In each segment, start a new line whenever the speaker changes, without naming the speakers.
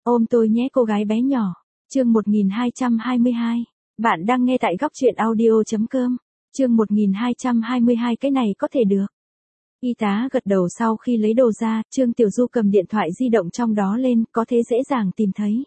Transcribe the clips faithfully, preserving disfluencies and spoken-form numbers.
Ôm tôi nhé cô gái bé nhỏ. Chương một nghìn hai trăm hai mươi hai. Bạn đang nghe tại góc truyện audio chấm com. Chương một nghìn hai trăm hai mươi hai cái này có thể được. Y tá gật đầu sau khi lấy đồ ra, Trương Tiểu Du cầm điện thoại di động trong đó lên, có thể dễ dàng tìm thấy.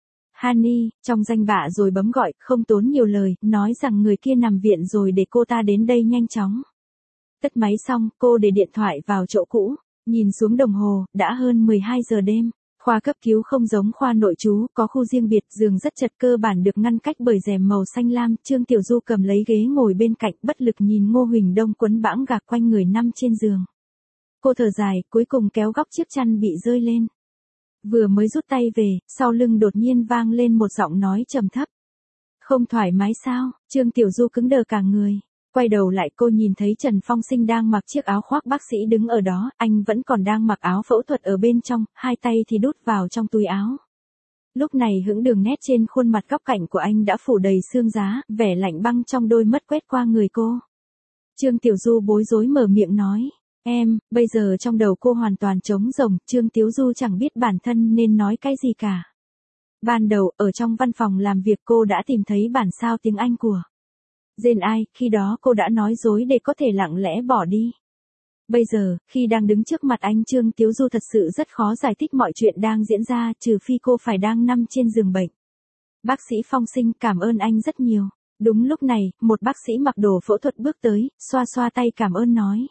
Hani, trong danh bạ rồi bấm gọi, không tốn nhiều lời, nói rằng người kia nằm viện rồi để cô ta đến đây nhanh chóng. Tắt máy xong, cô để điện thoại vào chỗ cũ, nhìn xuống đồng hồ, đã hơn mười hai giờ đêm. Khoa cấp cứu không giống khoa nội trú, có khu riêng biệt, giường rất chật cơ bản được ngăn cách bởi rèm màu xanh lam. Trương Tiểu Du cầm lấy ghế ngồi bên cạnh, bất lực nhìn Ngô Huỳnh Đông quấn bãng gạc quanh người nằm trên giường. Cô thở dài, cuối cùng kéo góc chiếc chăn bị rơi lên. Vừa mới rút tay về, sau lưng đột nhiên vang lên một giọng nói trầm thấp. Không thoải mái sao? Trương Tiểu Du cứng đờ cả người. Quay đầu lại cô nhìn thấy Trần Phong Sinh đang mặc chiếc áo khoác bác sĩ đứng ở đó, anh vẫn còn đang mặc áo phẫu thuật ở bên trong, hai tay thì đút vào trong túi áo. Lúc này hững đường nét trên khuôn mặt góc cạnh của anh đã phủ đầy xương giá, vẻ lạnh băng trong đôi mắt quét qua người cô. Trương Tiểu Du bối rối mở miệng nói, em, bây giờ trong đầu cô hoàn toàn trống rỗng. Trương Tiểu Du chẳng biết bản thân nên nói cái gì cả. Ban đầu, ở trong văn phòng làm việc cô đã tìm thấy bản sao tiếng Anh của Jane Ai, khi đó cô đã nói dối để có thể lặng lẽ bỏ đi. Bây giờ, khi đang đứng trước mặt anh Trương Tiểu Du thật sự rất khó giải thích mọi chuyện đang diễn ra, trừ phi cô phải đang nằm trên giường bệnh. Bác sĩ Phong Sinh, cảm ơn anh rất nhiều. Đúng lúc này, một bác sĩ mặc đồ phẫu thuật bước tới, xoa xoa tay cảm ơn nói.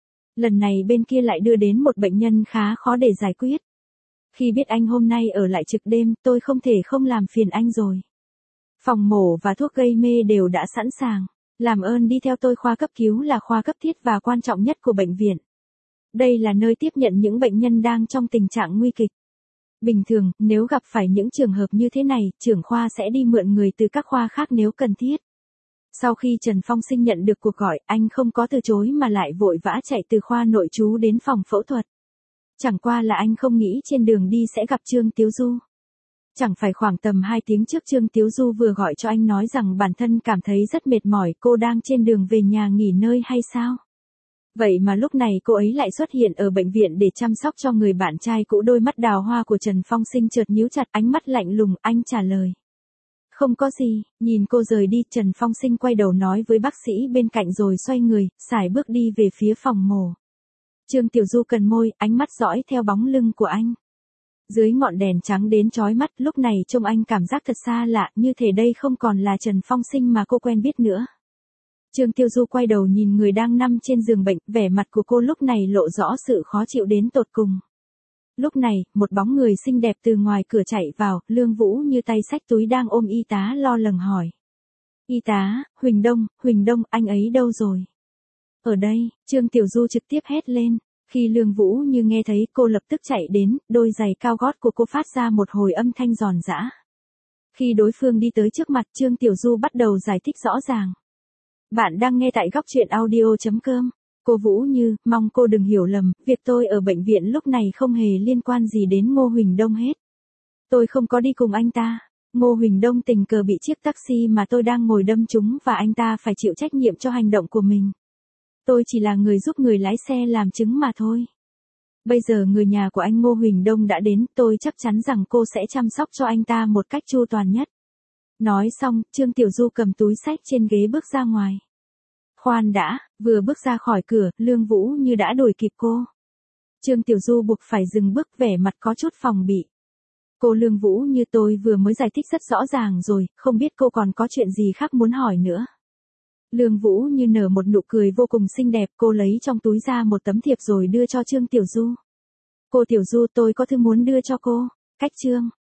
Lần này bên kia lại đưa đến một bệnh nhân khá khó để giải quyết. Khi biết anh hôm nay ở lại trực đêm, tôi không thể không làm phiền anh rồi. Phòng mổ và thuốc gây mê đều đã sẵn sàng. Làm ơn đi theo tôi, khoa cấp cứu là khoa cấp thiết và quan trọng nhất của bệnh viện. Đây là nơi tiếp nhận những bệnh nhân đang trong tình trạng nguy kịch. Bình thường, nếu gặp phải những trường hợp như thế này, trưởng khoa sẽ đi mượn người từ các khoa khác nếu cần thiết. Sau khi Trần Phong Sinh nhận được cuộc gọi, anh không có từ chối mà lại vội vã chạy từ khoa nội trú đến phòng phẫu thuật. Chẳng qua là anh không nghĩ trên đường đi sẽ gặp Trương Tiểu Du. Chẳng phải khoảng tầm hai tiếng trước Trương Tiểu Du vừa gọi cho anh nói rằng bản thân cảm thấy rất mệt mỏi, cô đang trên đường về nhà nghỉ ngơi hay sao? Vậy mà lúc này cô ấy lại xuất hiện ở bệnh viện để chăm sóc cho người bạn trai cũ. Đôi mắt đào hoa của Trần Phong Sinh chợt nhíu chặt, ánh mắt lạnh lùng, anh trả lời. Không có gì, nhìn cô rời đi, Trần Phong Sinh quay đầu nói với bác sĩ bên cạnh rồi xoay người, sải bước đi về phía phòng mổ. Trương Tiểu Du cần môi, ánh mắt dõi theo bóng lưng của anh. Dưới ngọn đèn trắng đến chói mắt, lúc này trông anh cảm giác thật xa lạ, như thể đây không còn là Trần Phong Sinh mà cô quen biết nữa. Trương Tiểu Du quay đầu nhìn người đang nằm trên giường bệnh, vẻ mặt của cô lúc này lộ rõ sự khó chịu đến tột cùng. Lúc này, một bóng người xinh đẹp từ ngoài cửa chạy vào, Lương Vũ như tay xách túi đang ôm y tá lo lắng hỏi. Y tá, Huỳnh Đông, Huỳnh Đông, anh ấy đâu rồi? Ở đây, Trương Tiểu Du trực tiếp hét lên. Khi Lương Vũ như nghe thấy, cô lập tức chạy đến, đôi giày cao gót của cô phát ra một hồi âm thanh giòn giã. Khi đối phương đi tới trước mặt, Trương Tiểu Du bắt đầu giải thích rõ ràng. Bạn đang nghe tại góc truyện audio chấm com. Cô Vũ Như, mong cô đừng hiểu lầm, việc tôi ở bệnh viện lúc này không hề liên quan gì đến Ngô Huỳnh Đông hết. Tôi không có đi cùng anh ta. Ngô Huỳnh Đông tình cờ bị chiếc taxi mà tôi đang ngồi đâm trúng và anh ta phải chịu trách nhiệm cho hành động của mình. Tôi chỉ là người giúp người lái xe làm chứng mà thôi. Bây giờ người nhà của anh Ngô Huỳnh Đông đã đến, tôi chắc chắn rằng cô sẽ chăm sóc cho anh ta một cách chu toàn nhất. Nói xong, Trương Tiểu Du cầm túi xách trên ghế bước ra ngoài. Khoan đã, vừa bước ra khỏi cửa, Lương Vũ như đã đuổi kịp cô. Trương Tiểu Du buộc phải dừng bước, vẻ mặt có chút phòng bị. Cô Lương Vũ như, tôi vừa mới giải thích rất rõ ràng rồi, không biết cô còn có chuyện gì khác muốn hỏi nữa. Lương Vũ như nở một nụ cười vô cùng xinh đẹp, cô lấy trong túi ra một tấm thiệp rồi đưa cho Trương Tiểu Du. Cô Tiểu Du, tôi có thư muốn đưa cho cô. Cách Trương